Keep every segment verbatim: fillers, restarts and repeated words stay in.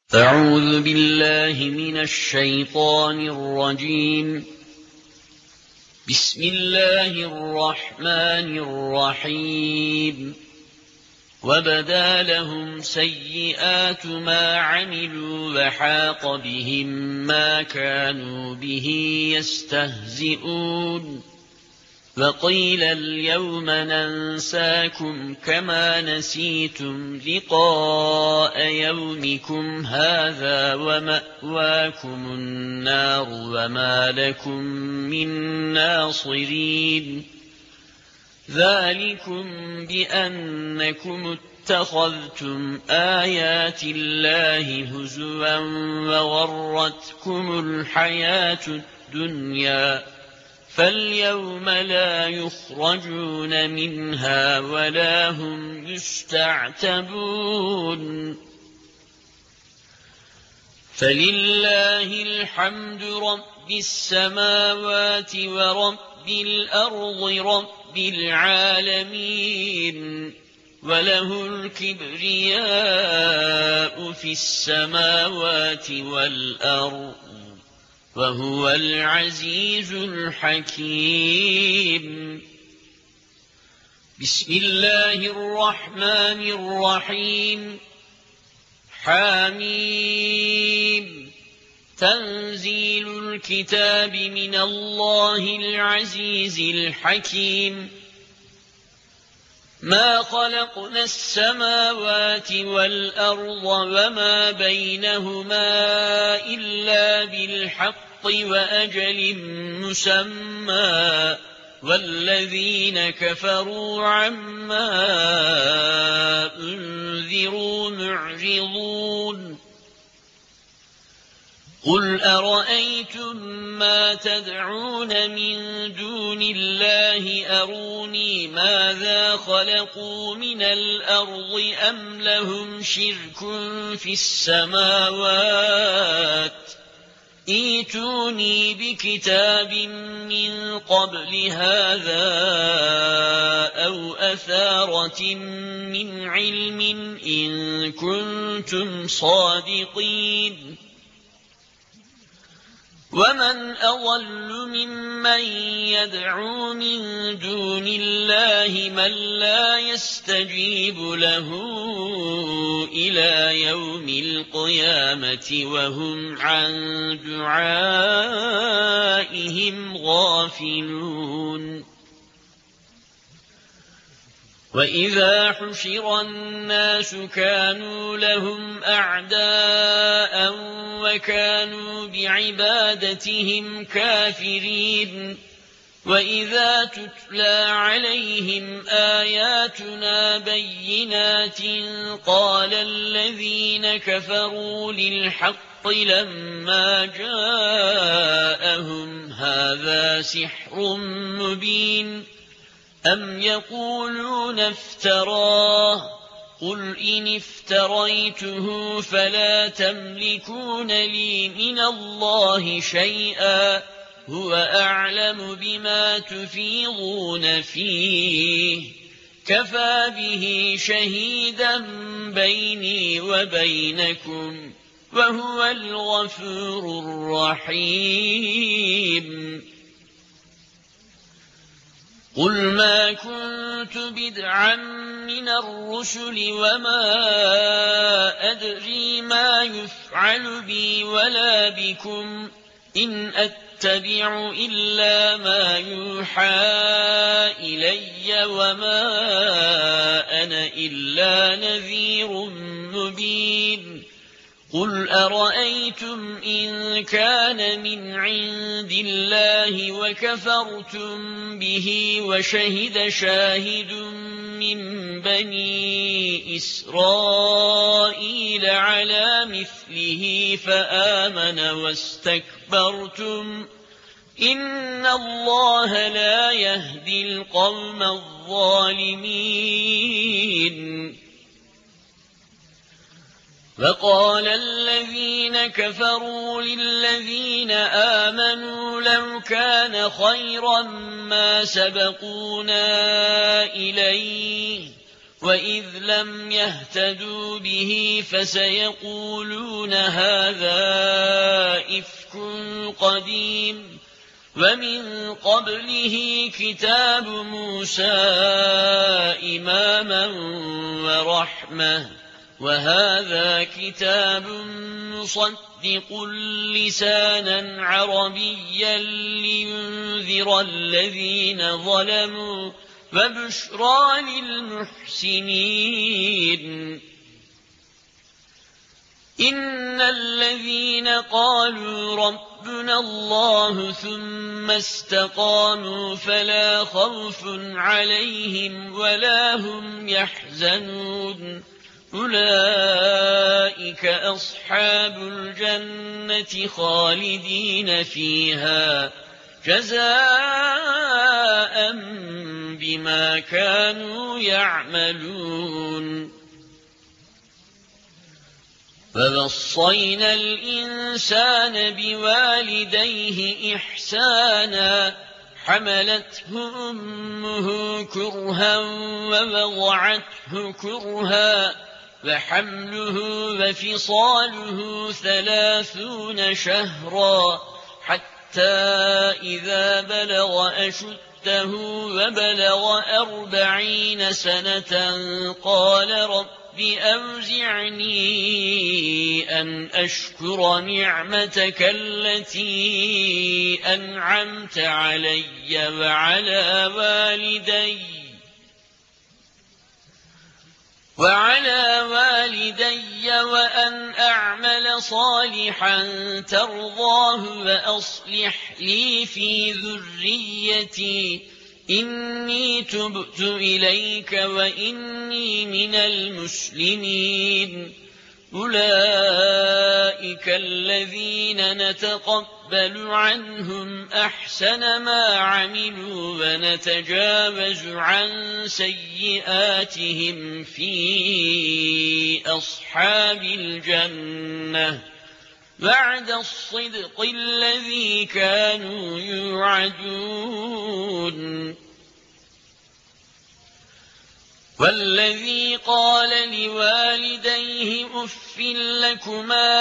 أعوذ بالله من الشيطان الرجيم. بسم الله الرحمن الرحيم. وبدا لهم سيئات ما عملوا وحاق بهم ما كانوا به يستهزئون. وقيل اليوم ننساكم كما نسيتم لقاء يومكم هذا ومأواكم النار وما لكم من ناصرين. ذلكم بأنكم اتخذتم آيات الله هزوا وغرتكم الحياة الدنيا فاليوم لا يخرجون منها ولا هم يستعتبون. فلله الحمد رب السماوات ورب الأرض رب العالمين. وله الكبرياء في السماوات والأرض وهو العزيز الحكيم. بسم الله الرحمن الرحيم. حميم. تنزيل الكتاب من الله العزيز الحكيم. ما خلقنا السماوات والأرض وما بينهما إلا بالحق وأجل مسمى والذين كفروا عما أنذروا معرضون. قل أرأيتم ما تدعون من دون الله أروني ماذا خلقوا من الأرض أم لهم شرك في السماوات ائتوني بكتاب من قبل هذا أو أثارة من علم إن كنتم صادقين. ومن أضل ممن يدعو من دون الله من لا يستجيب له إلى يوم القيامة وهم عن دعائهم غافلون. وإذا حشر الناس كانوا لهم أعداء وكانوا بعبادتهم كافرين. وإذا تتلى عليهم آياتنا بينات قال الذين كفروا للحق لما جاءهم هذا سحر مبين أم يقولون افتراه قل إن افتريته فلا تملكون لي من الله شيئا هو أعلم بما تفيضون فيه كفى به شهيدا بيني وبينكم وهو الغفور الرحيم. قل ما كنت بدعا من الرسل وما أدري ما يفعل بي ولا بكم إن أتبع إلا ما يوحى إلي وما أنا إلا نذير مبين. قل أرأيتم إن كان من عند الله وكفرتم به وشهد شاهد من بني إسرائيل على مثله فآمن واستكبرتم إن الله لا يهدي القوم الظالمين. وقال الذين كفروا للذين آمنوا لو كان خيرا ما سبقونا إليه وإذ لم يهتدوا به فسيقولون هذا إفك قديم ومن قبله كتاب موسى إماما ورحمة وهذا كتاب مصدق لسانا عربيا لينذر الذين ظلموا وبشرى للمحسنين إن الذين قالوا ربنا الله ثم استقاموا فلا خوف عليهم ولا هم يحزنون أولئك أصحاب الجنة خالدين فيها جزاء بما كانوا يعملون فوصينا الإنسان بوالديه إحسانا حملته أمه كرها ووضعته كرها وحمله وفصاله ثلاثون شهرا حتى إذا بلغ أشده وبلغ أربعين سنة قال رب أوزعني أن أشكر نعمتك التي أنعمت علي وعلى والدي وعلى والدي وأن أعمل صالحا ترضاه وأصلح لي في ذريتي إني تبت إليك وإني من المسلمين أولئك الذين نتقبل عنهم أحسن ما عملوا ونتجاوز عن سيئاتهم في أصحاب الجنة بعد الصدق الذي كانوا يوعدون والذي قال لوالديه أف لكما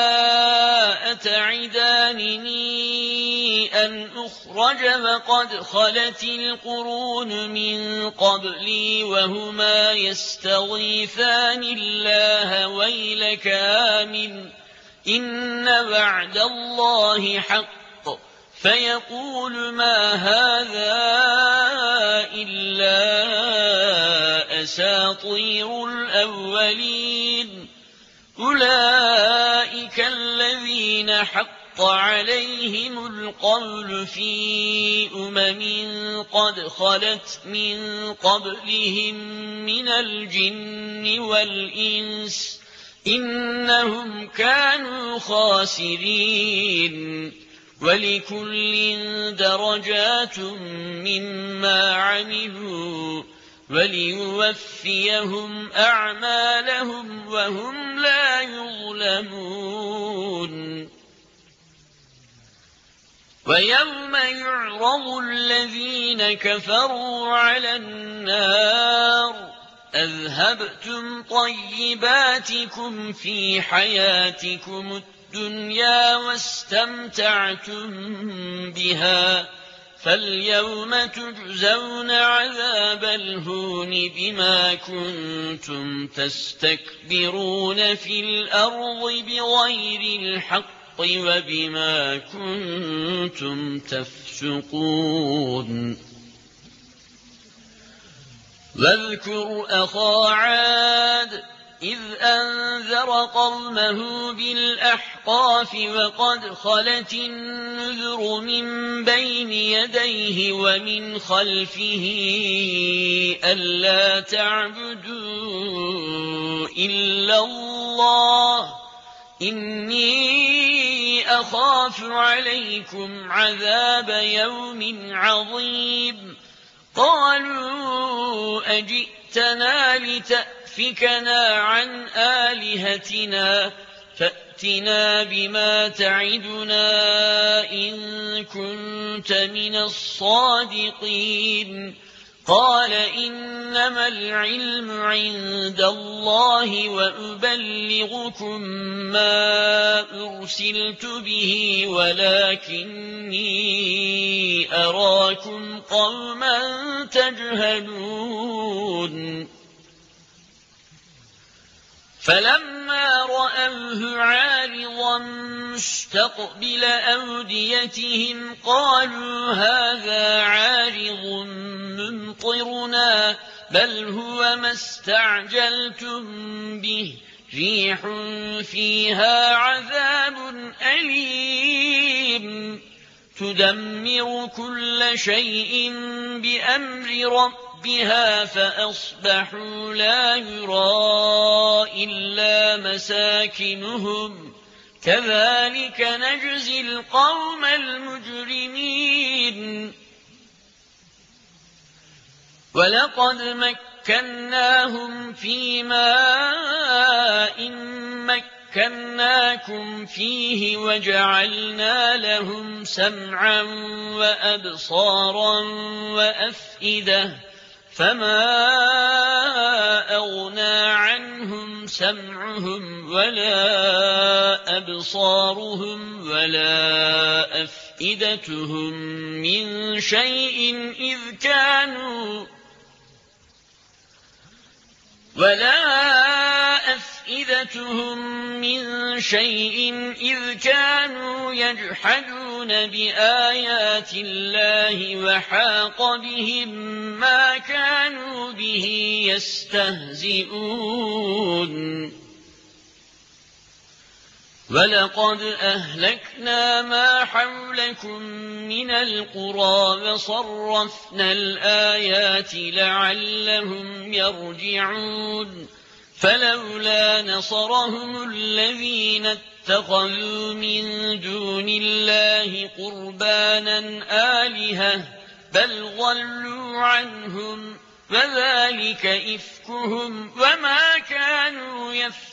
أتعدانني أن أخرج وقد خلت القرون من قبلي وهما يستغيثان الله ويلك آمن إن وعد الله حق فيقول ما هذا إلا أساطير الأولين أولئك الذين حق عليهم القول في أمم قد خلت من قبلهم من الجن والإنس إنهم كانوا خاسرين ولكل درجات مما عملوا وليوفيهم أعمالهم وهم لا يظلمون ويوم يعرض الذين كفروا على النار أذهبتم طيباتكم في حياتكم الدنيا واستمتعتم بها فاليوم تجزون عذاب الهون بما كنتم تستكبرون في الأرض بغير الحق وبما كنتم تفسقون واذكر أخا عاد إذ أنذر قومه بالأحقاف وقد خلت النذر من بين يديه ومن خلفه ألا تعبدوا إلا الله إني أخاف عليكم عذاب يوم عظيم قالوا أجئتنا لتأفكنا عن آلهتنا فأتنا بما تعدنا إن كنت من الصادقين قال إنما العلم عند الله وأبلغكم ما أرسلت به ولكني أراكم قوما تجهلون فلما رأوه عارضا مستقبل أوديتهم قالوا هذا عارض ممطرنا بل هو ما استعجلتم به ريح فيها عذاب أليم تدمر كل شيء بأمر ربها فأصبحوا لا يرى إلا مساكنهم كذلك نجزي القوم المجرمين ولقد مكناهم في ماء مكناكم فيه وجعلنا لهم سمعا وأبصارا وأفئدة فما أغنى عنهم سمعهم ولا أبصارهم ولا أفئدتهم من شيء إذ كانوا ولا أفئدتهم من شيء إذ كانوا يجحدون بآيات الله وحاق بهم ما كانوا به يستهزئون ولقد أهلكنا ما حولكم من القرى وصرفنا الآيات لعلهم يرجعون فلولا نصرهم الذين اتخذوا من دون الله قربانا آلهة بل ضلوا عنهم وذلك إفكهم وما كانوا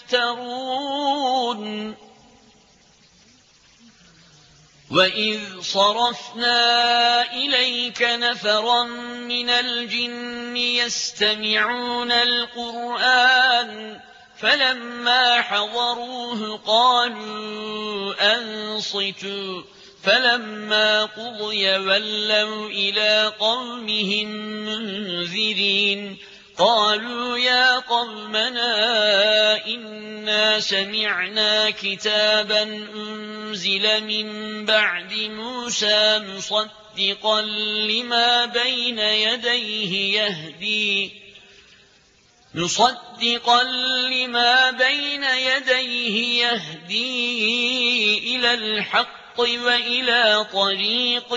يفترون وَإِذْ صَرَفْنَا إِلَيْكَ نَفَرًا مِنَ الْجِنِّ يَسْتَمِعُونَ الْقُرْآنَ فَلَمَّا حَضَرُوهُ قَالُوا أَنصِتُوا فَلَمَّا قُضِيَ وَلَّوْا إِلَى قَوْمِهِمْ مُنذِرِينَ قالوا يا قومنا إنا سمعنا كتابا أنزل من بعد موسى مصدقا لما بين يديه يهدي مصدقا لما بين يديه يهدي إلى الحق وإلى طريق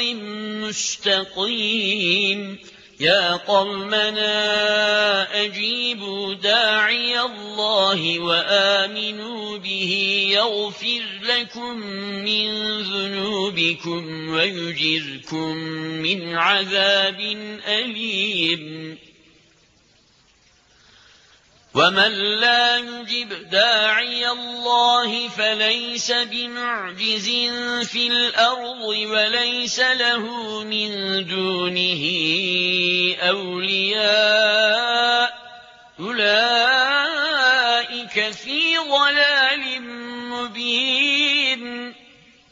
مستقيم يا قومنا أجيبوا داعي الله وآمنوا به يغفر لكم من ذنوبكم ويجركم من عذاب أليم ومن لا يجب داعي الله فليس بمعجز في الأرض وليس له من دونه أولياء أولئك في ضلال مبين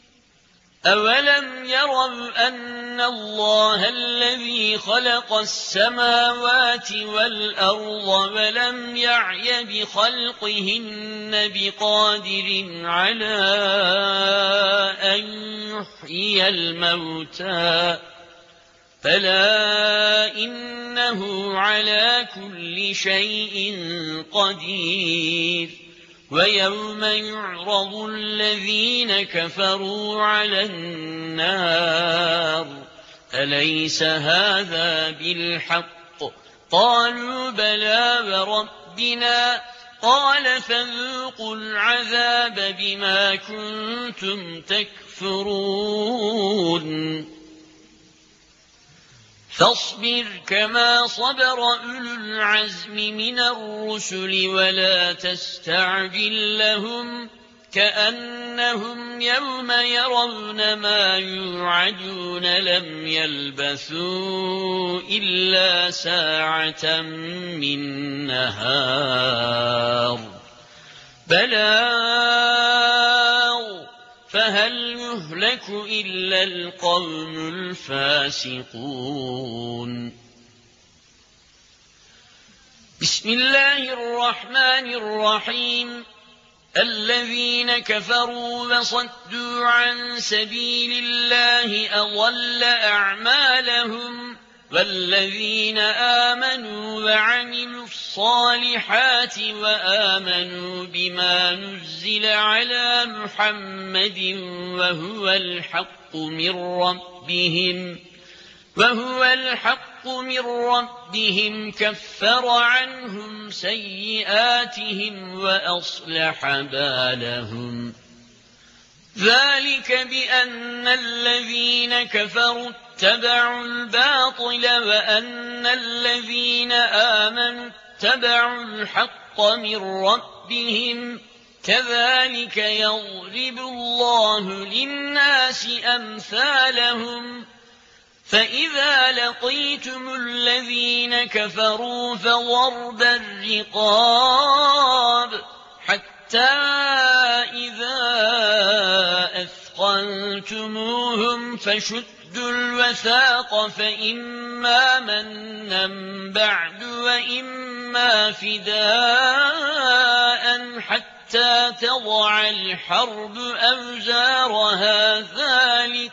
أولم يروا أن الله الذي خلق السماوات والأرض ولم يعي بخلقهن بقادر على أن يحيي الموتى فلا إنه على كل شيء قدير ويوم يعرض الذين كفروا على النار أليس هذا بالحق قالوا بلى وربنا قال فذوقوا العذاب بما كنتم تكفرون فاصبر كما صبر أولو العزم من الرسل ولا تستعجل لهم كأنهم يوم يرون ما يوعدون لم يلبثوا إلا ساعة من نهار بلاغ فهل يهلك إلا القوم الفاسقون. بسم الله الرحمن الرحيم. الذين كفروا وصدوا عن سبيل الله أضل أعمالهم والذين آمنوا وعملوا الصالحات وآمنوا بما نزل على محمد وهو الحق من ربهم وهو الحق من ربهم كفر عنهم سيئاتهم وأصلح بالهم. ذلك بأن الذين كفروا اتبعوا الباطل وأن الذين آمنوا اتبعوا الحق من ربهم كذلك يضرب الله للناس أمثالهم. فإذا لقيتم الذين كفروا فضرب الرقاب حتى إذا أثقلتموهم فشدوا الوثاق فإما منا بعد وإما فداء حتى تضع الحرب أوزارها ذلك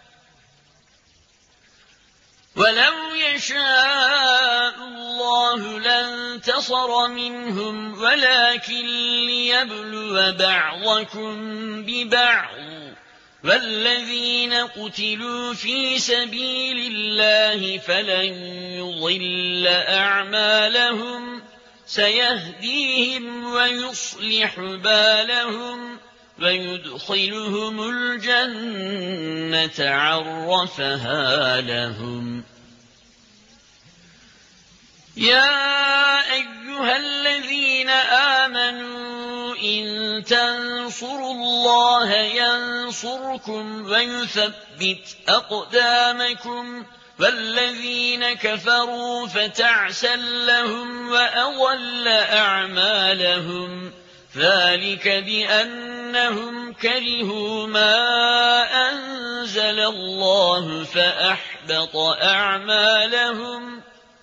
ولو يشاء الله لانتصر منهم ولكن ليبلو بعضكم ببعض والذين قتلوا في سبيل الله فلن يضل أعمالهم سيهديهم ويصلح بالهم ويدخلهم الجنة عرفها لهم. يا أيها الذين آمنوا إن تنصروا الله ينصركم ويثبت أقدامكم والذين كفروا فتعسا لهم وأضل أعمالهم. ذلك بأنهم كرهوا ما أنزل الله فأحبط أعمالهم.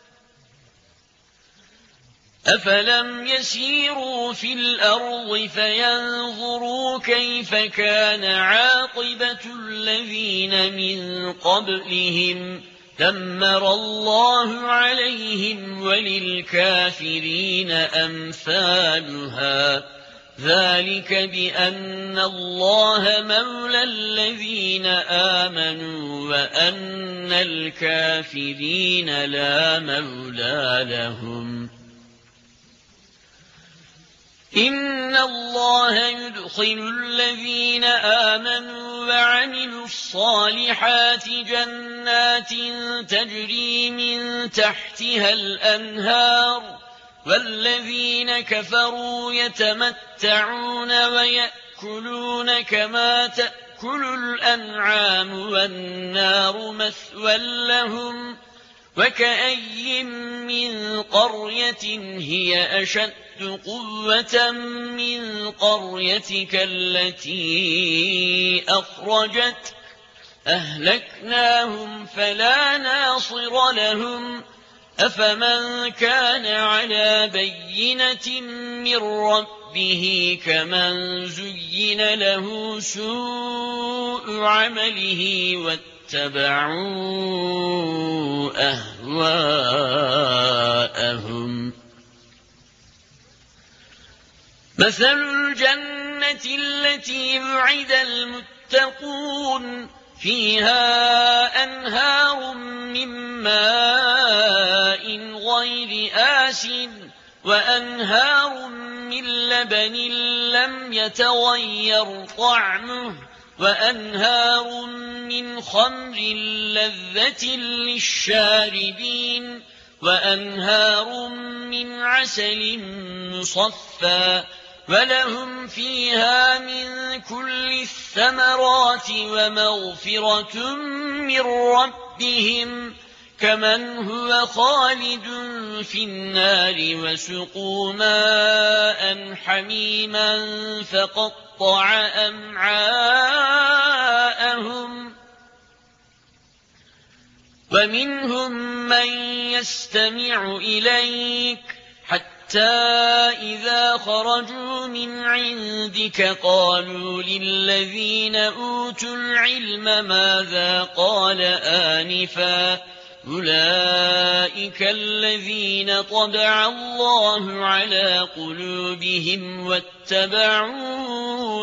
أفلم يسيروا في الأرض فينظروا كيف كان عاقبة الذين من قبلهم دمر الله عليهم وللكافرين أمثالها. ذلك بأن الله مولى الذين آمنوا وأن الكافرين لا مولى لهم. إن الله يدخل الذين آمنوا وعملوا الصالحات جنات تجري من تحتها الأنهار والذين كفروا يتمتعون ويأكلون كما تأكل الأنعام والنار مثوى لهم. وكأي من قرية هي أشد قوة من قريتك التي أخرجت أهلكناهم فلا ناصر لهم. أفمن كان على بينة من ربه كمن زين له سوء عمله واتبعوا أهواءهم. مثل الجنة التي وعد المتقون فيها أنهار من ماء غير آسن وأنهار من لبن لم يتغير طعمه وأنهار من خمر لذة للشاربين وأنهار من عسل مصفى ولهم فيها من كل الثمرات ومغفرة من ربهم كمن هو خالد في النار وسقوا ماء حميما فقطع أمعاءهم ومنهم من يستمع إليك حتى إذا خرجوا من عندك قالوا للذين أوتوا العلم ماذا قال آنفا أولئك الذين طبع الله على قلوبهم واتبعوا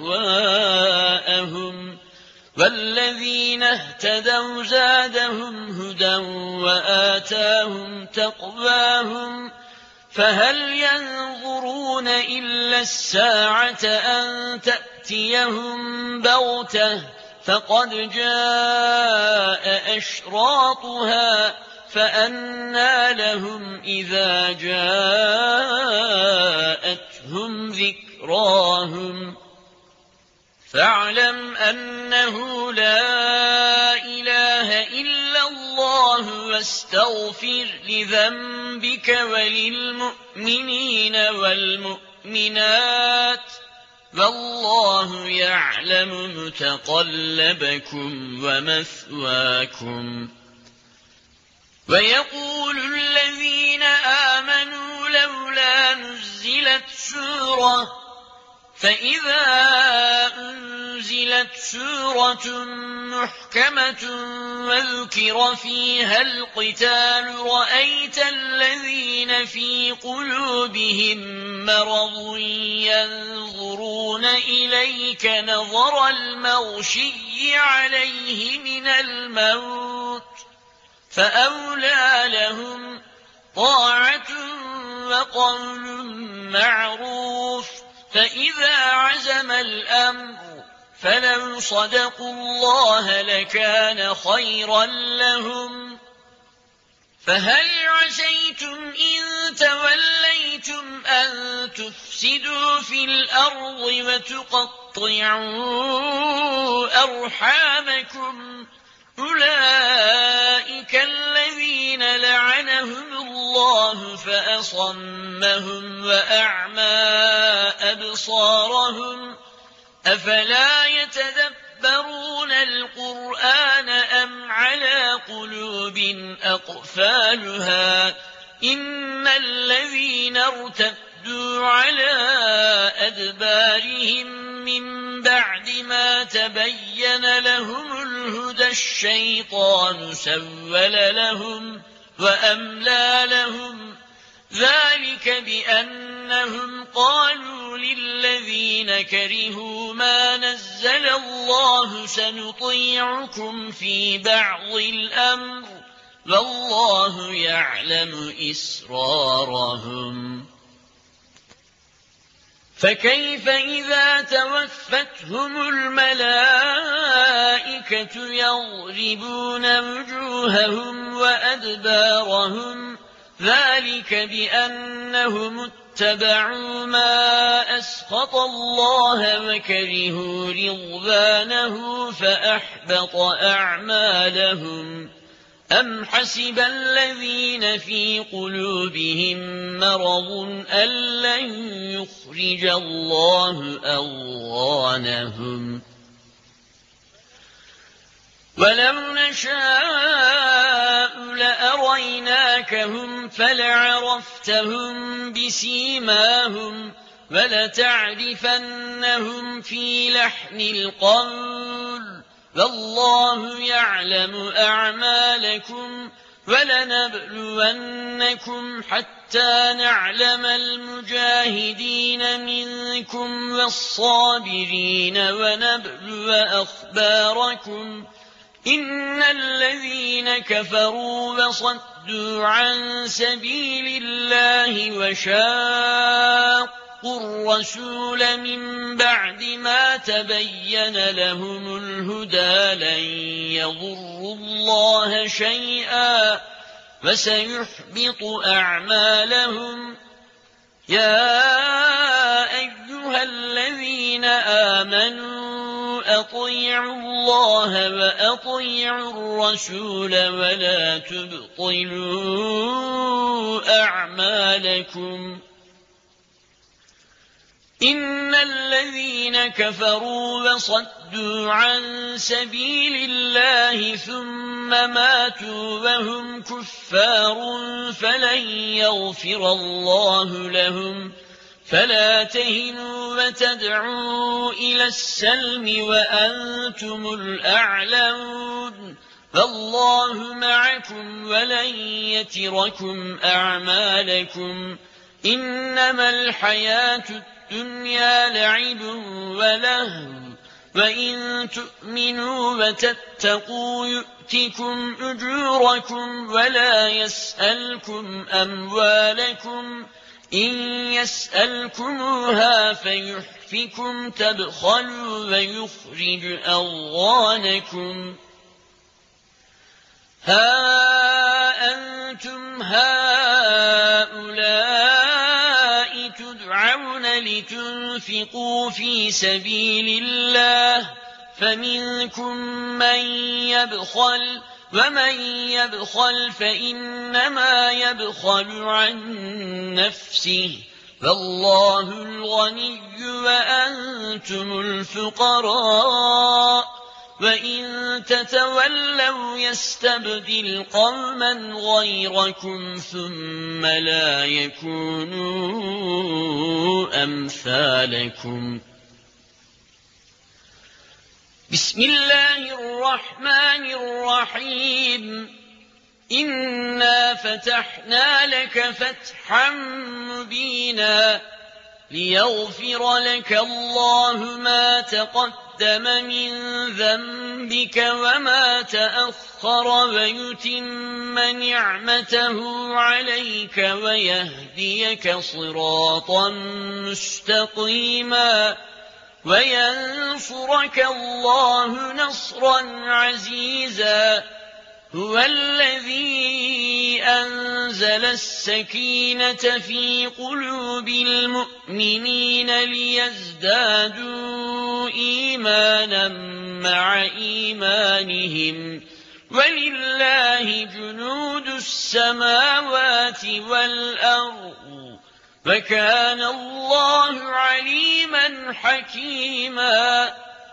أهواءهم والذين اهتدوا زادهم هدى وآتاهم تقواهم فهل ينظرون إلا الساعة أن تأتيهم بغتة فقد جاء أشراطها فأنى لهم إذا جاءتهم ذكراهم فاعلم أنه لا إله إلا الله واستغفر لذنبك وللمؤمنين والمؤمنات والله يعلم متقلبكم ومثواكم. ويقول الذين آمنوا لولا نزلت سورة فإذا أنزلت سورة محكمة وذكر فيها القتال رأيت الذين في قلوبهم مرض ينظرون إليك نظر المغشي عليه من الموت فأولى لهم طاعة وقول معروف فإذا عزم الأمر فلو صدقوا الله لكان خيرا لهم فهل عسيتم إن توليتم أن تفسدوا في الأرض وتقطعوا أرحامكم أولئك الذين لعنهم الله فأصمهم وأعمى أبصارهم أفلا يتدبرون القرآن أم على قلوب أقفالها إن الذين ارتدوا على أدبارهم من بعد ما تبين لهم الهدى الشيطان سول لهم وأملى لهم ذلك بأنهم قالوا للذين كرهوا ما نزل الله سنطيعكم في بعض الأمر والله يعلم إسرارهم فكيف إذا توفتهم الملائكة يضربون وجوههم وأدبارهم ذلك بأنهم اتبعوا ما أسخط الله وكرهوا رضوانه فأحبط أعمالهم أم حسب الذين في قلوبهم مرض أن لن يخرج الله أضغانهم ولو نشاء لأريناكهم فلعرفتهم بسيماهم ولتعرفنهم في لحن القول والله يعلم أعمالكم ولنبلونكم حتى نعلم المجاهدين منكم والصابرين ونبلو أخباركم إن الذين كفروا وصدوا عن سبيل الله وشاقوا الرسول من بعد ما تبين لهم الهدى لن يضروا الله شيئا وسيحبط أعمالهم يا أيها آمنوا أطيعوا الله وأطيعوا الرسول ولا تبطلوا أعمالكم إن الذين كفروا وصدوا عن سبيل الله ثم ماتوا وهم كفار فلن يغفر الله لهم فلا تهنوا وتدعوا إلى السلم وأنتم الأعلون فالله معكم ولن يتركم أعمالكم إنما الحياة الدنيا لعب ولهو وإن تؤمنوا وتتقوا يؤتكم أجوركم ولا يسألكم أموالكم إن يسألكموها فيحفكم تبخلوا ويخرج أضغانكم ها أنتم هؤلاء تدعون لتنفقوا في سبيل الله فمنكم من يبخل ومن يبخل فإنما يبخل عن نفسه فالله الغني وأنتم الفقراء وإن تتولوا يستبدل قوما غيركم ثم لا يكونوا أمثالكم بسم الله الرحمن الرحيم إنا فتحنا لك فتحا مبينا ليغفر لك الله ما تقدم من ذنبك وما تأخر ويتم نعمته عليك ويهديك صراطا مستقيما وينصرك الله نصرا عزيزا هو الذي أنزل السكينة في قلوب المؤمنين ليزدادوا إيمانا مع إيمانهم ولله جنود السماوات والأرض وكان الله عليما حكيما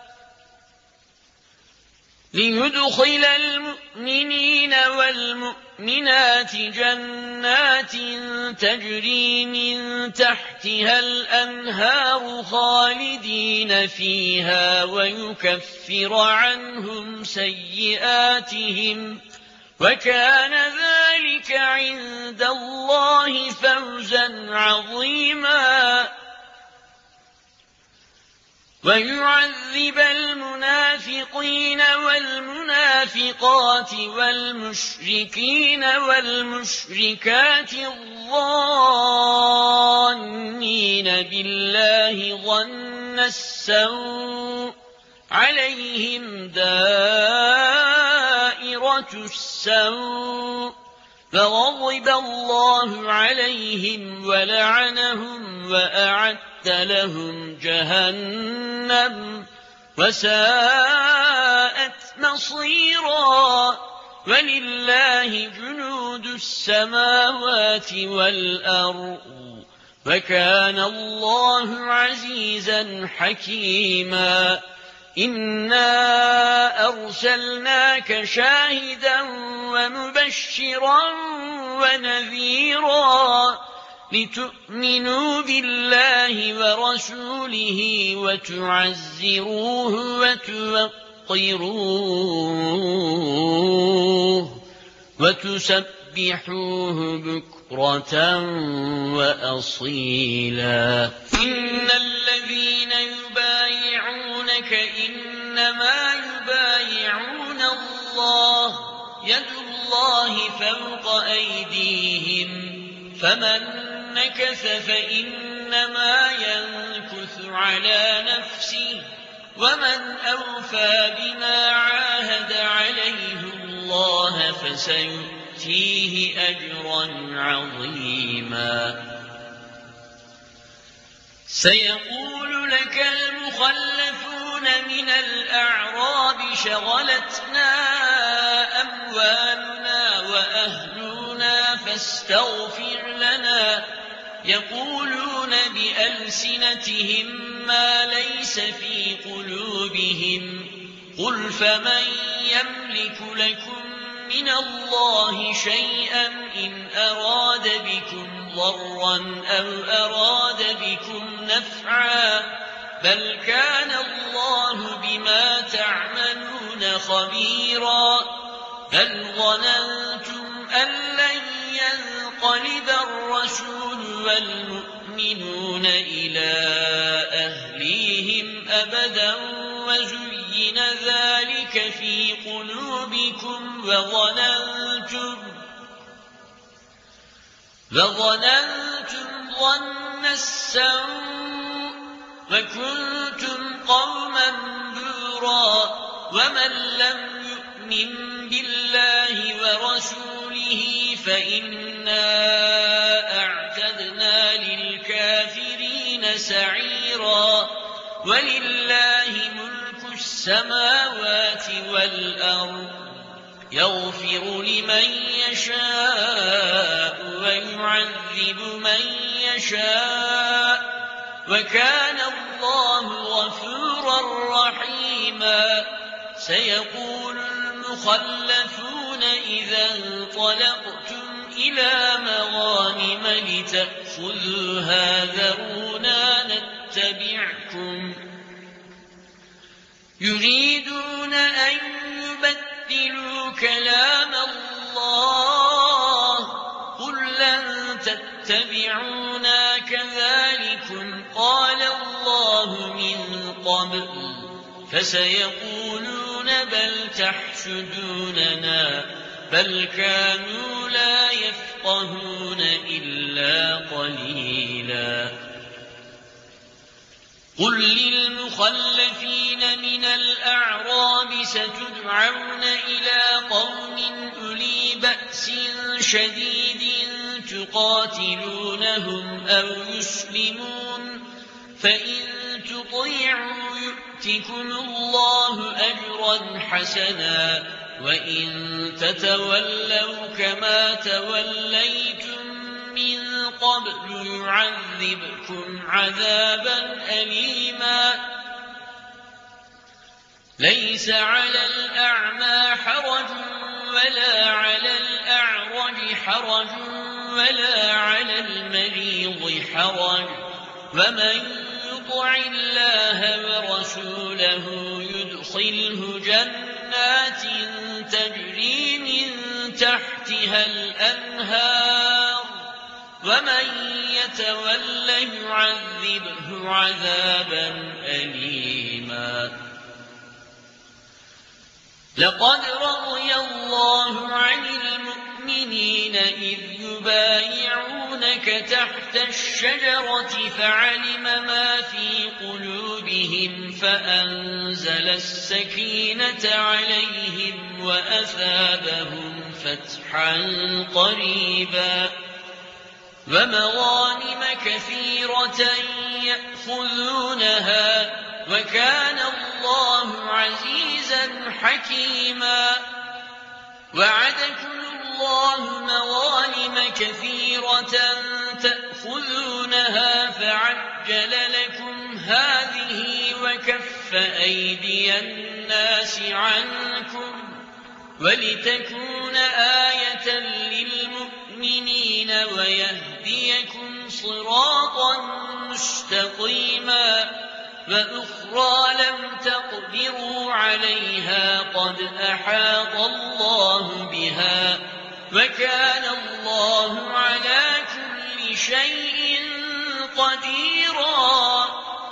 ليدخل المؤمنين والمؤمنات جنات تجري من تحتها الأنهار خالدين فيها ويكفر عنهم سيئاتهم وكان ذلك عند الله فوزا عظيما ويعذب المنافقين والمنافقات والمشركين والمشركات الظانين بالله ظن السوء عليهم دائرة السوء فغضب الله عليهم ولعنهم وأعد لهم جهنم وساءت مصيرا ولله جنود السماوات والأرض وكان الله عزيزا حكيما إنا أرسلناك شاهدا ومبشرا ونذيرا لتؤمنوا بالله ورسوله وتعزروه وتوقروه وتسبحوه بكرة وأصيلا إن الذين يبايعونك إنما يبايعون الله يد الله فوق أيديهم فمن نكث فإنما ينكث على نفسه ومن أوفى بما عاهد عليه الله فسيؤتيه أجرا عظيما سيقول لك المخلفون من الأعراب شغلتنا أموالنا وأهلنا فاستغفر لنا يقولون بألسنتهم ما ليس في قلوبهم قل فمن يملك لكم من الله شيئا إن أراد بكم ضرا أو أراد بكم نفعا بل كان الله بما تعملون خبيرا بل ظننتم أن لن ينقلب الرسول والمؤمنون إلى أهليهم أبدا وزين ذلك في قلوبكم وظننتم وظننتم ظن السوء وكنتم قوما بورا ومن لم يؤمن بالله ورسوله فإنا أعتدنا للكافرين سعيرا ولله ملك السماوات والأرض يغفر لمن يشاء ويعذب من يشاء وكان الله غفورا رحيما سيقول المخلفون إذا انطلقتم إلى مغانم لتأخذوها ذرونا نتبعكم يريدون أن يبدلوا كلام الله قل لن تتبعونا كذلكم قال الله من قبل فسيقولون بل تحسدوننا بل كانوا لا يفقهون إلا قليلا قل للمخلفين من الأعراب ستدعون إلى قوم أولي بأس شديد تقاتلونهم أو يسلمون فإن تطيعوا يؤتكم الله أجرا حسنا وإن تتولوا كما توليتم من قبل يعذبكم عذابا أليما ليس على الأعمى حرج ولا على الأعرج حرج ولا على المريض حرج ومن يطع الله ورسوله يدخله جنات تجري من تحتها الأنهار ومن يتول يعذبه عذابا أليما لقد رضي الله عن المؤمنين إذ يبايعونك تحت الشجرة فعلم ما في قلوبهم فأنزل السكينة عليهم وأثابهم فتحا قريبا ومغانم كثيرة يأخذونها وكان الله عزيزا حكيما وعدكم الله مغانم كثيرة تأخذونها فعجل لكم هذه وكف أيدي الناس عنكم ولتكون آية للمؤمنين ويهديكم صراطا مستقيما وأخرى لم تقدروا عليها قد أحاط الله بها وكان الله على كل شيء قديرا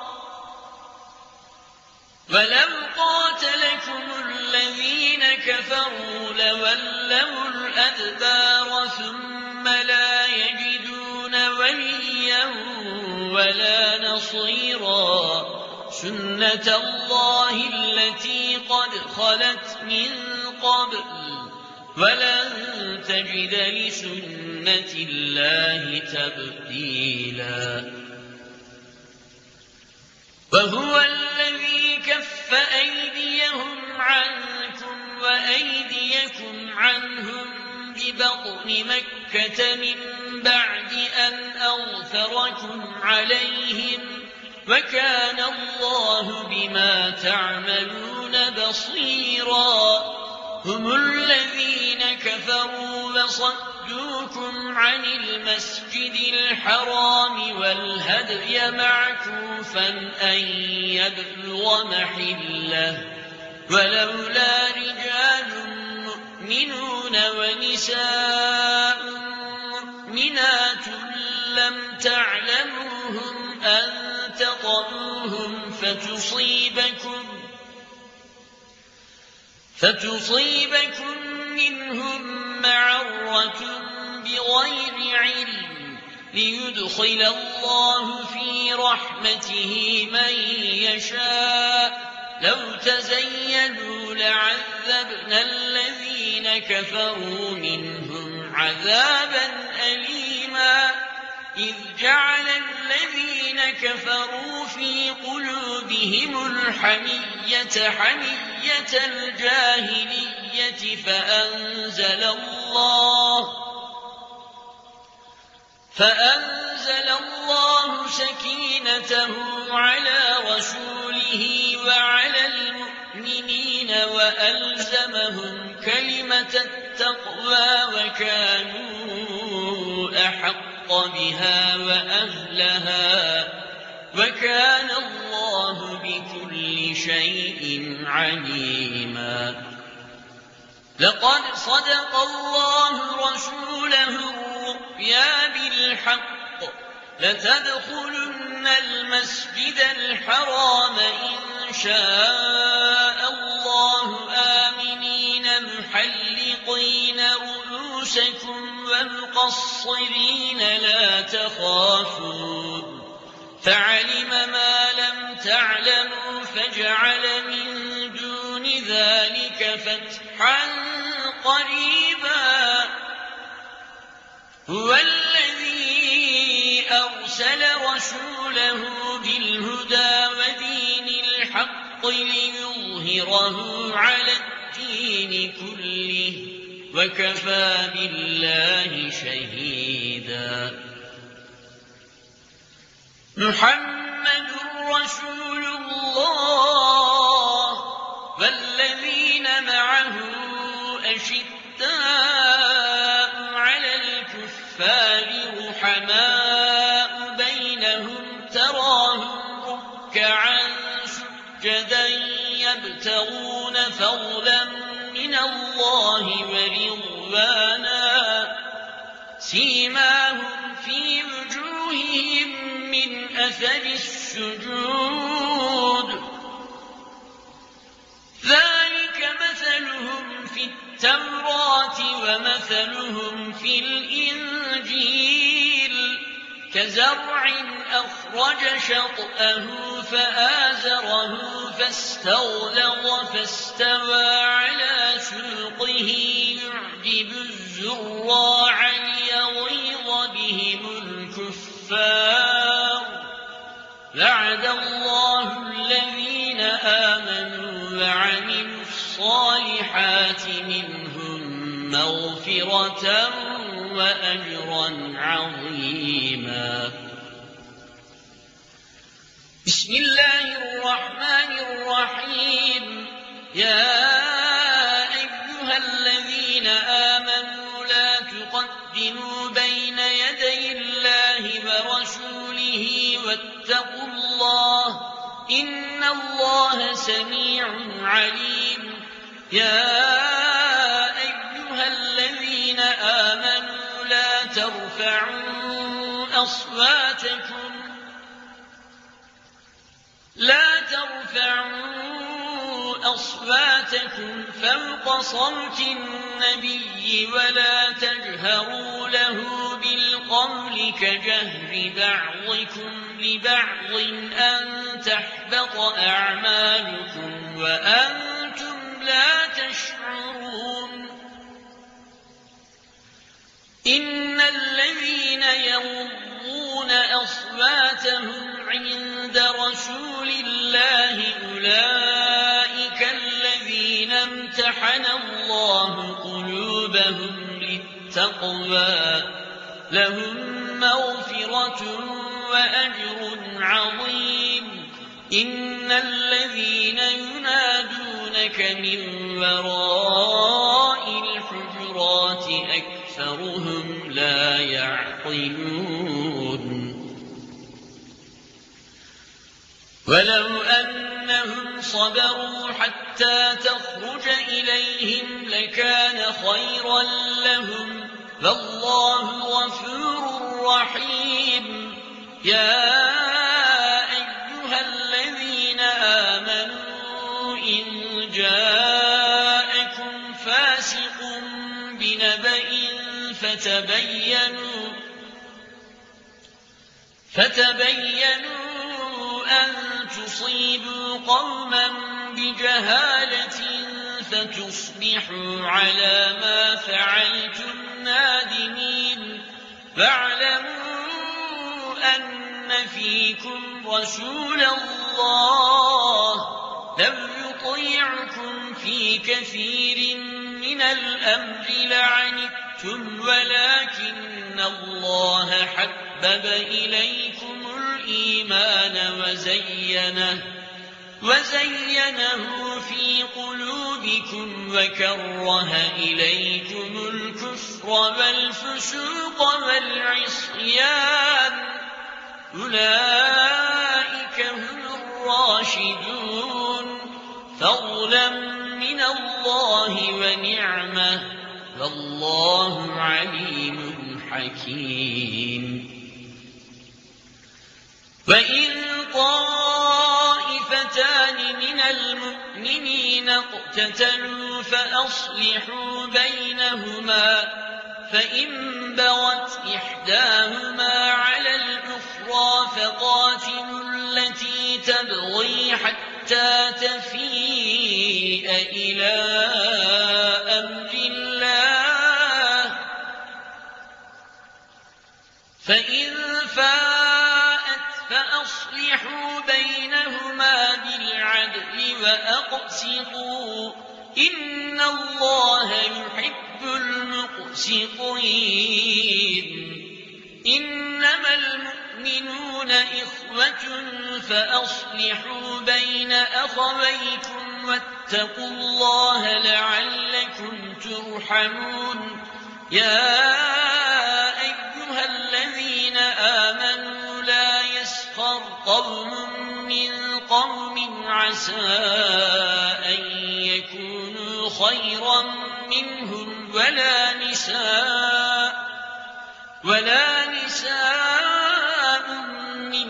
ولو قاتلكم الذين كفروا لولوا الأدبار ثم لا يجدون وليا ولا نصيرا سنة الله التي قد خلت من قبل ولن تجد لسنة الله تبديلا وهو الذي كف أيديهم عنكم وأيديكم عنهم ببطن مكة من بعد أن أظفركم عليهم وكان الله بما تعملون بصيرا هم الذين كفروا وصدوكم عن المسجد الحرام والهدي معكوفا أن يبلغ محله ولولا رجال مؤمنون ونساء مؤمنات لم تعلموهم أن تطؤوهم فتصيبكم فتصيبكم منهم معرة بغير علم ليدخل الله في رحمته من يشاء لو تزينوا لعذبنا الذين كفروا منهم عذابا أليما إذ جعل الذين كفروا في قلوبهم الحمية حمية الجاهلية فأنزل الله فأنزل الله سكينته على رسوله وعلى المؤمنين وألزمهم كلمة التقوى وكانوا أحق بها وأهلها وكان الله بكل شيء عليما لقد صدق الله رسوله الرؤيا بالحق لتدخلن المسجد الحرام إن شاء الله آمنين محلقين رؤوسكم ومقصرين لا تخافون فعلم ما لم تعلموا فجعل من دون ذلك فتحا قريبا هو الذي أرسل رسوله بالهدى ودين الحق ليظهره على الدين كله وكفى بالله شهيدا محمد رسول الله والذين معه أشداء على الكفار رحماء بينهم تراهم ركعا سجدا يبتغون فضلا من الله ورضوانا سيماهم في وجوههم من أثر السجود ذلك مثلهم في التوراة ومثلهم في الإنجيل كزرع أخرج شطأه فآزره فاستغلظ فاستوى على سوقه يعجب الزراع ليغيظ بهم الكفار لعن الله الذين آمنوا وعملوا الصالحات منهم مغفرة وأجرا عظيما بسم الله الرحمن الرحيم يا أيها الذين آمنوا لا تقدموا بين يدي الله ورسوله واتقوا الله إن الله سميع عليم يا أيها الذين آمنوا لا ترفعوا أصواتكم لا ترفعوا أصواتكم فوق صوت النبي ولا تجهروا له بالقول كجهر بعضكم لبعض أن تحبط أعمالكم وأنتم لا تشعرون إن الذين يغضون أصواتهم عند رسول امتحن الله قلوبهم للتقوى لهم مغفرة وأجر عظيم. إن الذين ينادونك من وراء الحجرات أكثرهم لا يعقلون. ولو أنهم صبروا حتى تخرج إليهم لكان خيرا لهم والله غفور رحيم. يا أيها الذين آمنوا إن جاءكم فاسق بنبأ فتبينوا فتبينوا أن تصيبوا قوما بجهالة فتصبحوا على ما فعلتم نادمين. واعلموا أن فيكم رسول الله لو يطيعكم في كثير من الأمر لعنتم ولكن الله حبب إليكم الإيمان وزينه وزينه في قلوبكم وكره إليكم الكفر والفسوق والعصيان أولئك هم الراشدون فضلا من الله ونعمة والله عليم حكيم. وإن طائفتان من المؤمنين اقتتلوا فأصلحوا بينهما فإن بغت إحداهما على الأخرى فقاتلوا التي تبغي حتى تفيء إلى أمر الله فإن فاءت فأصلحوا بينهما بالعدل وأقسطوا إن الله يحب المقسطين. إنما المؤمنون إخوة فأصلحوا بين أخويكم واتقوا الله لعلكم ترحمون. يا أيها الذين آمنوا لا يسخر قوم من قوم عسى أن يكونوا خيرا منهم ولا نساء ولا نساء من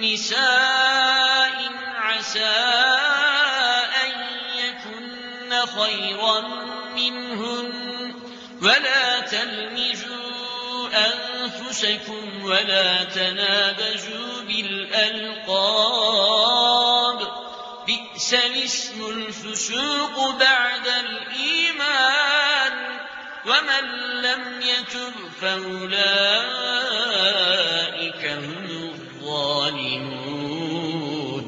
نساء عسى أن يكن خيرا منهن ولا تلمزوا أنفسكم ولا تنابزوا بالألقاب بئس الاسم الفسوق بعد الإيمان ومن لم يتب فأولئك هم الظالمون.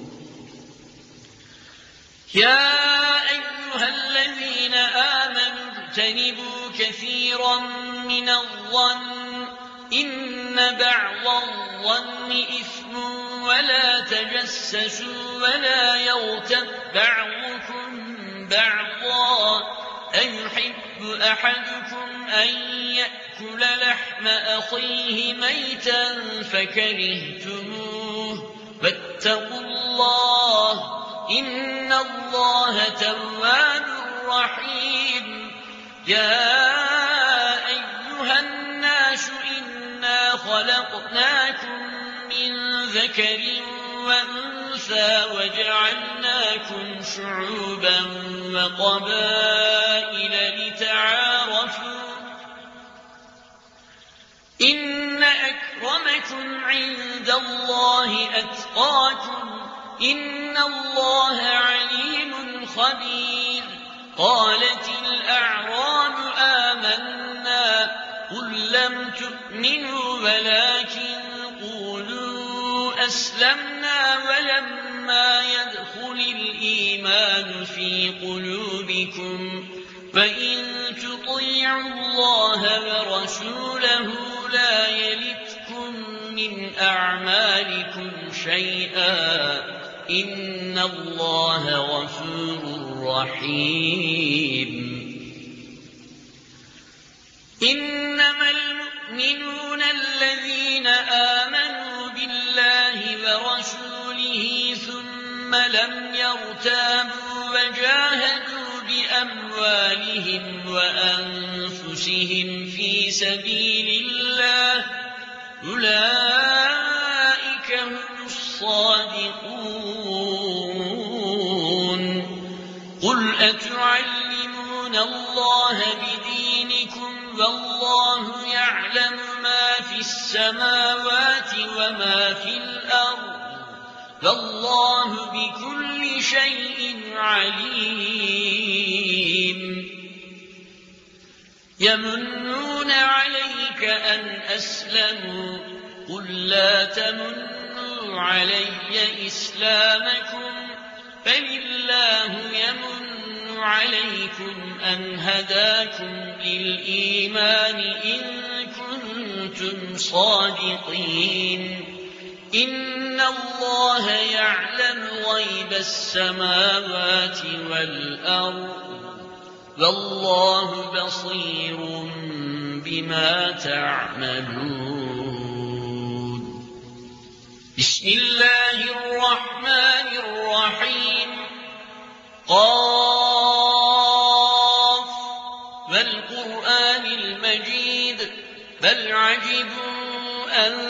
يا أيها الذين آمنوا اجتنبوا كثيرا من الظن إن بعض الظن إثم ولا تجسسوا ولا يغتب بعضكم بعضا أيحب أحدكم أن يأكل لحم أخيه ميتا فكرهتموه واتقوا الله إن الله تواب رحيم. يا أيها الناس إنا خلقناكم من ذكر وأنثى وجعلناكم شعوبا وقبائل لتعارفوا إن أكرمكم عند الله أتقاكم إن الله عليم خبير. قالت الأعراب آمنا قل لم تؤمنوا ولكن قولوا أسلمنا ولما يدخل الإيمان في في قلوبكم فإن تطيعوا الله ورسوله لا يلتكم من أعمالكم شيئا إن الله غفور رحيم. إنما المؤمنون الذين آمنوا بالله ورسوله ثم لم يرتابوا وجاهدوا بأموالهم وأنفسهم في سبيل الله أولئك هم الصادقون. قل أتعلمون الله بدينكم والله يعلم ما في السماوات وما في الأرض والله بكل شيء عليم. يمنون عليك أن أسلموا قل لا تمنوا علي إسلامكم بل الله يمن عليكم أن هداكم للإيمان إن كنتم صادقين. إن الله يعلم غيب السماوات والأرض والله بصير بما تعملون. بسم الله الرحمن الرحيم. قاف والقرآن المجيد بل عجبوا أن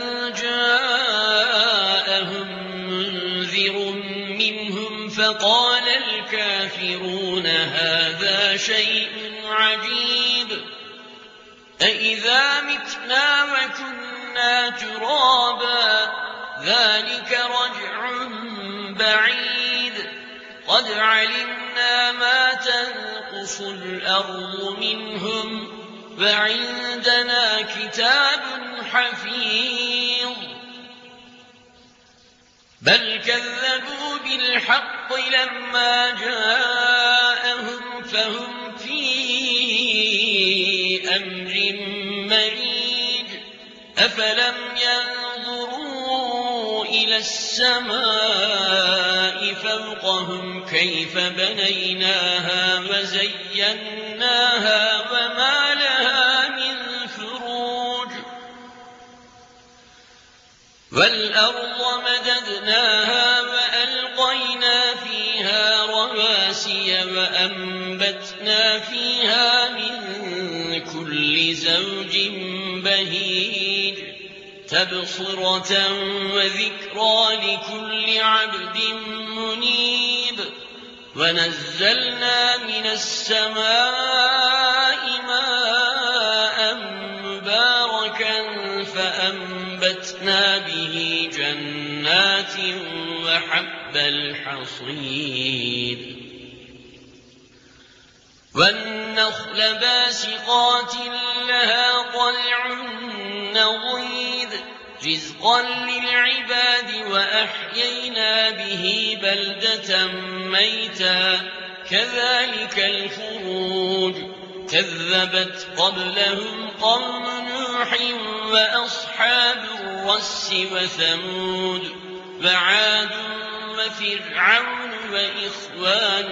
جاءهم منذر منهم فقال الكافرون هذا شيء عجيب أإذا متنا وكنا ترابا ذلك رجع بعيد قد علمنا ما تنقص الأرض منهم وعندنا كتاب حفيظ. بل كذبوا بالحق لما جاءهم فهم في أمر مريج. أفلم ينظروا إلى السماء فوقهم كيف بنيناها وزيناها وما لها من فروج والأرض مددناها وألقينا فيها رواسي وأنبتنا فيها من كل زوج بهيج تبصرة وذكرى لكل عبد منيب. ونزلنا من السماء ماء مباركا فأنبتنا به جنات وحب الحصيد والنخل باسقات لها طلع نضيد رزقا للعباد وأحيينا به بلدة ميتا كذلك الخروج. كذبت قبلهم قوم نوح وأصحاب الرس وثمود وعاد وفرعون وإخوان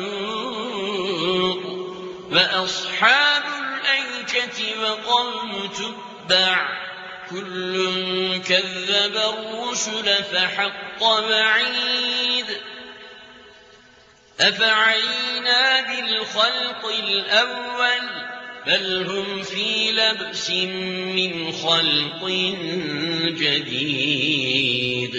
لوط وأصحاب الأيكة وقوم تبع كل كذب الرسل فحق وعيد. أفعينا بالخلق الأول بل هم في لبس من خلق جديد.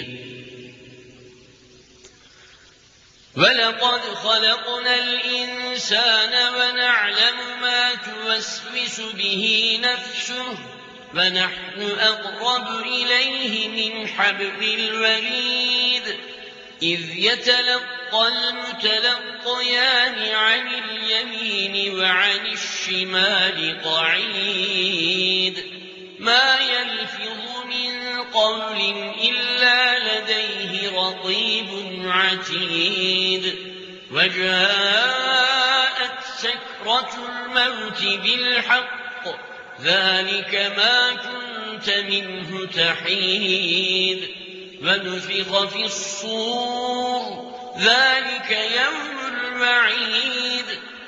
ولقد خلقنا الإنسان ونعلم ما توسوس به نفسه ونحن أقرب إليه من حبل الوريد. إذ يتلقى المتلقيان عن اليمين وعن الشمال قعيد ما يلفظ من قول إلا لديه رقيب عتيد. وجاءت سكرة الموت بالحق ذلك ما كنت منه تحيد ونفخ في الصور ذلك يوم الوعيد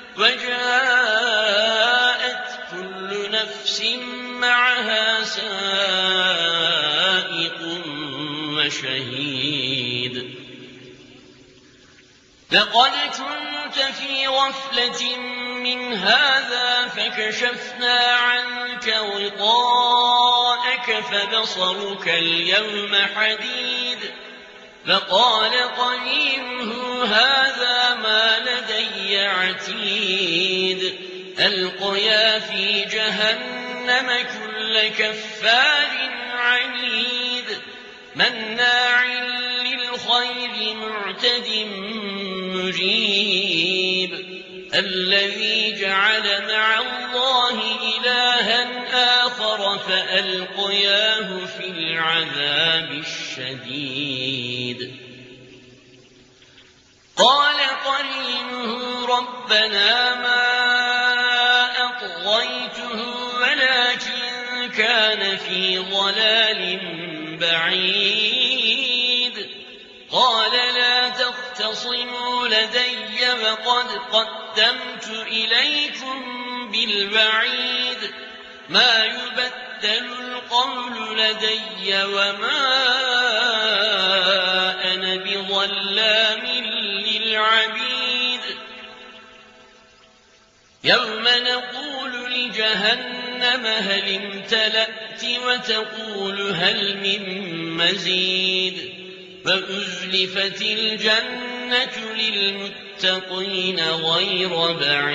وجاءت كل نفس معها سائق وشهيد لقد كنت في غفلة من هذا فكشفنا عنك غطاءك فبصرك اليوم حديد فقال قرينه هذا ما لدي عتيد ألقيا في جهنم كل كفار عنيد مناع للخير معتد مجيب الذي جعل مع الله إلها آخر فألقياه في العذاب الشديد قال قرينه ربنا ما أطغيته ولكن كان في ضلال بعيد قال لا تختصموا لدي وقد قدمت إليكم بالوعيد ما يبدل القول لدي وما أنا بظلام للعبيد يوم نقول لجهنم هل امتلأت وتقول هل من مزيد فأزلفت الجنة للمتقين غير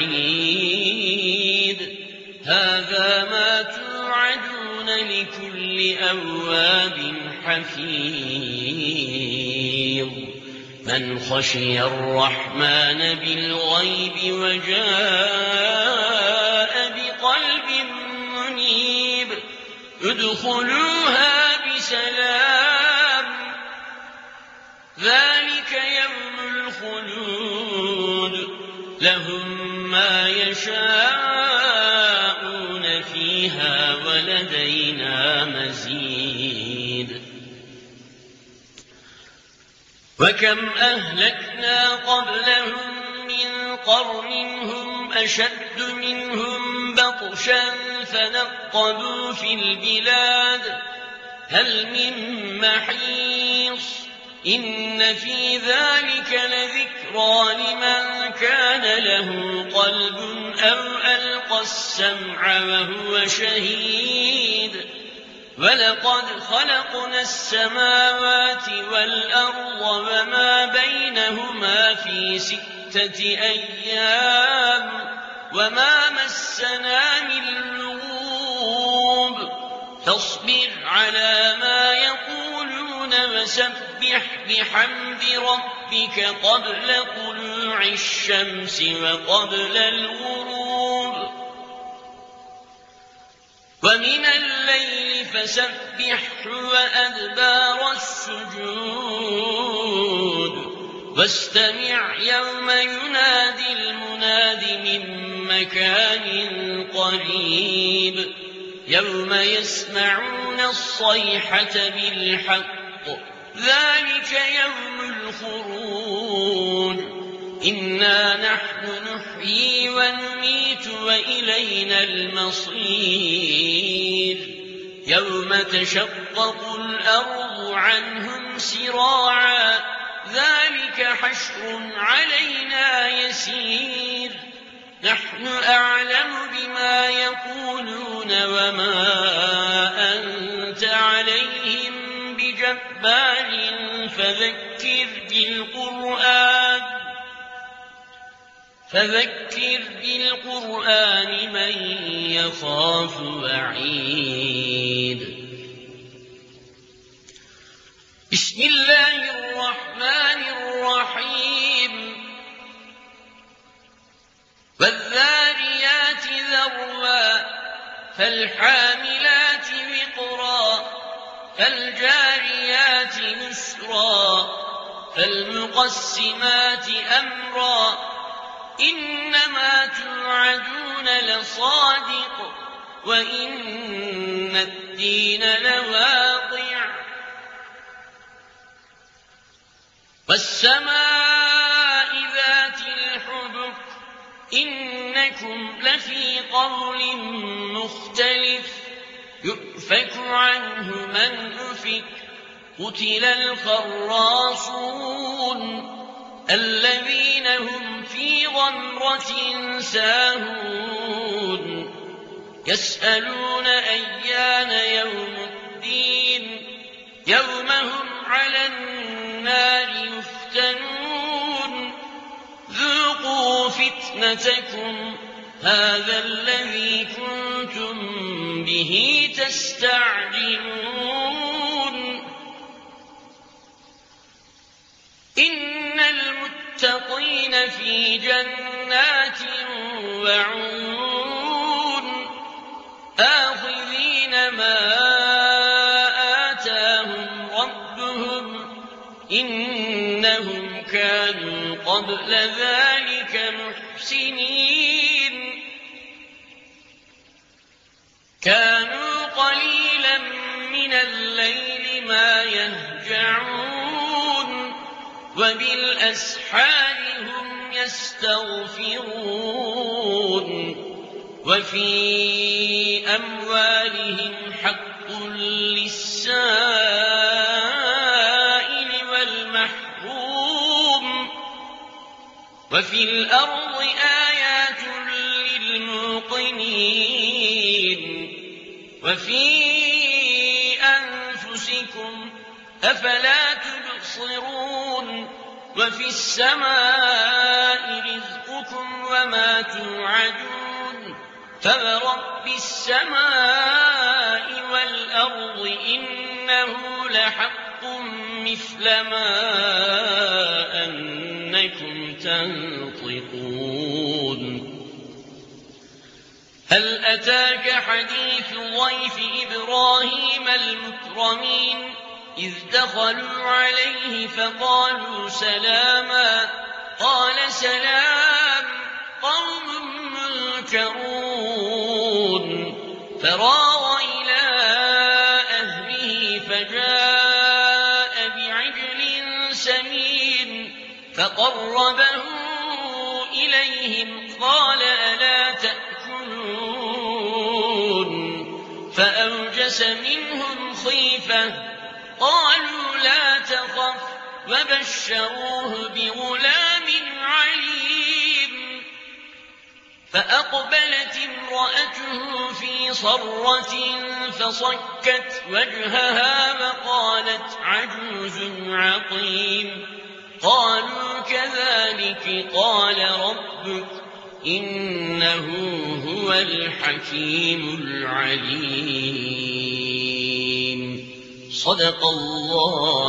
بعيد هذا ما توعدون لكل أواب حفيظ من خشي الرحمن بالغيب وجاء بقلب منيب ادخلوها بسلام ذلك يوم الخلود لهم ما يشاءون فيها ولدينا مزيد وكم أهلكنا قبلهم من قرن هم أشد منهم بطشا فنقبوا في البلاد هل من محيص إن في ذلك لذكرى لمن كان له قلب أو ألقى السمع وهو شهيد ولقد خلقنا السماوات والأرض وما بينهما في ستة أيام وما مسنا من لغوب فاصبر على ما يقولون وسبح بحمد ربك قبل طلوع الشمس وقبل الغروب ومن الليل فسبحه وأدبار السجود واستمع يوم ينادي المناد من مكان قريب يوم يسمعون الصيحة بالحق ذلك يوم الخروج إنا نحن نحيي ونميت وإلينا المصير يوم تشقق الأرض عنهم سراعا ذلك حشر علينا يسير نحن أعلم بما يقولون وما أنت عليهم بجبار فذكر بالقرآن فذكر بالقرآن من يخاف وعيد بسم الله الرحمن الرحيم والذاريات ذروا فالحاملات وقرا فالجاريات يسرا فالمقسمات أمرا إنما توعدون لصادق وإن الدين لواقع والسماء ذات الحبك إنكم لفي قول مختلف يؤفك عنه من أفك قتل الخراصون الذين هم في غمرة ساهون يسألون أيان يوم الدين يوم هم على النار يفتنون ذوقوا فتنتكم هذا الذي كنتم به تستعجلون إن المتقين في جنات وعيون آخذين ما آتاهم ربهم إنهم كانوا قبل ذلك محسنين كانوا قليلا من الليل ما يهجعون وبالأسحار هم يستغفرون وفي أموالهم حق للسائل والمحروم وفي الأرض آيات للموقنين وفي أنفسكم أفلا تبصرون وفي السماء رزقكم وما توعدون فورب السماء والأرض إنه لحق مثل ما أنكم تنطقون هل أتاك حديث ضيف إبراهيم المكرمين إذ دخلوا عليه فقالوا سلاما قال سلام قوم منكرون فراغ إلى أهله فجاء بعجل سمين فقربه إليهم قال ألا تأكلون فأوجس منهم خيفة قالوا لا تخف وبشروه بغلام عليم فأقبلت امرأته في صرة فصكت وجهها وقالت عجوز عقيم قالوا كذلك قال ربك إنه هو الحكيم العليم صدق الله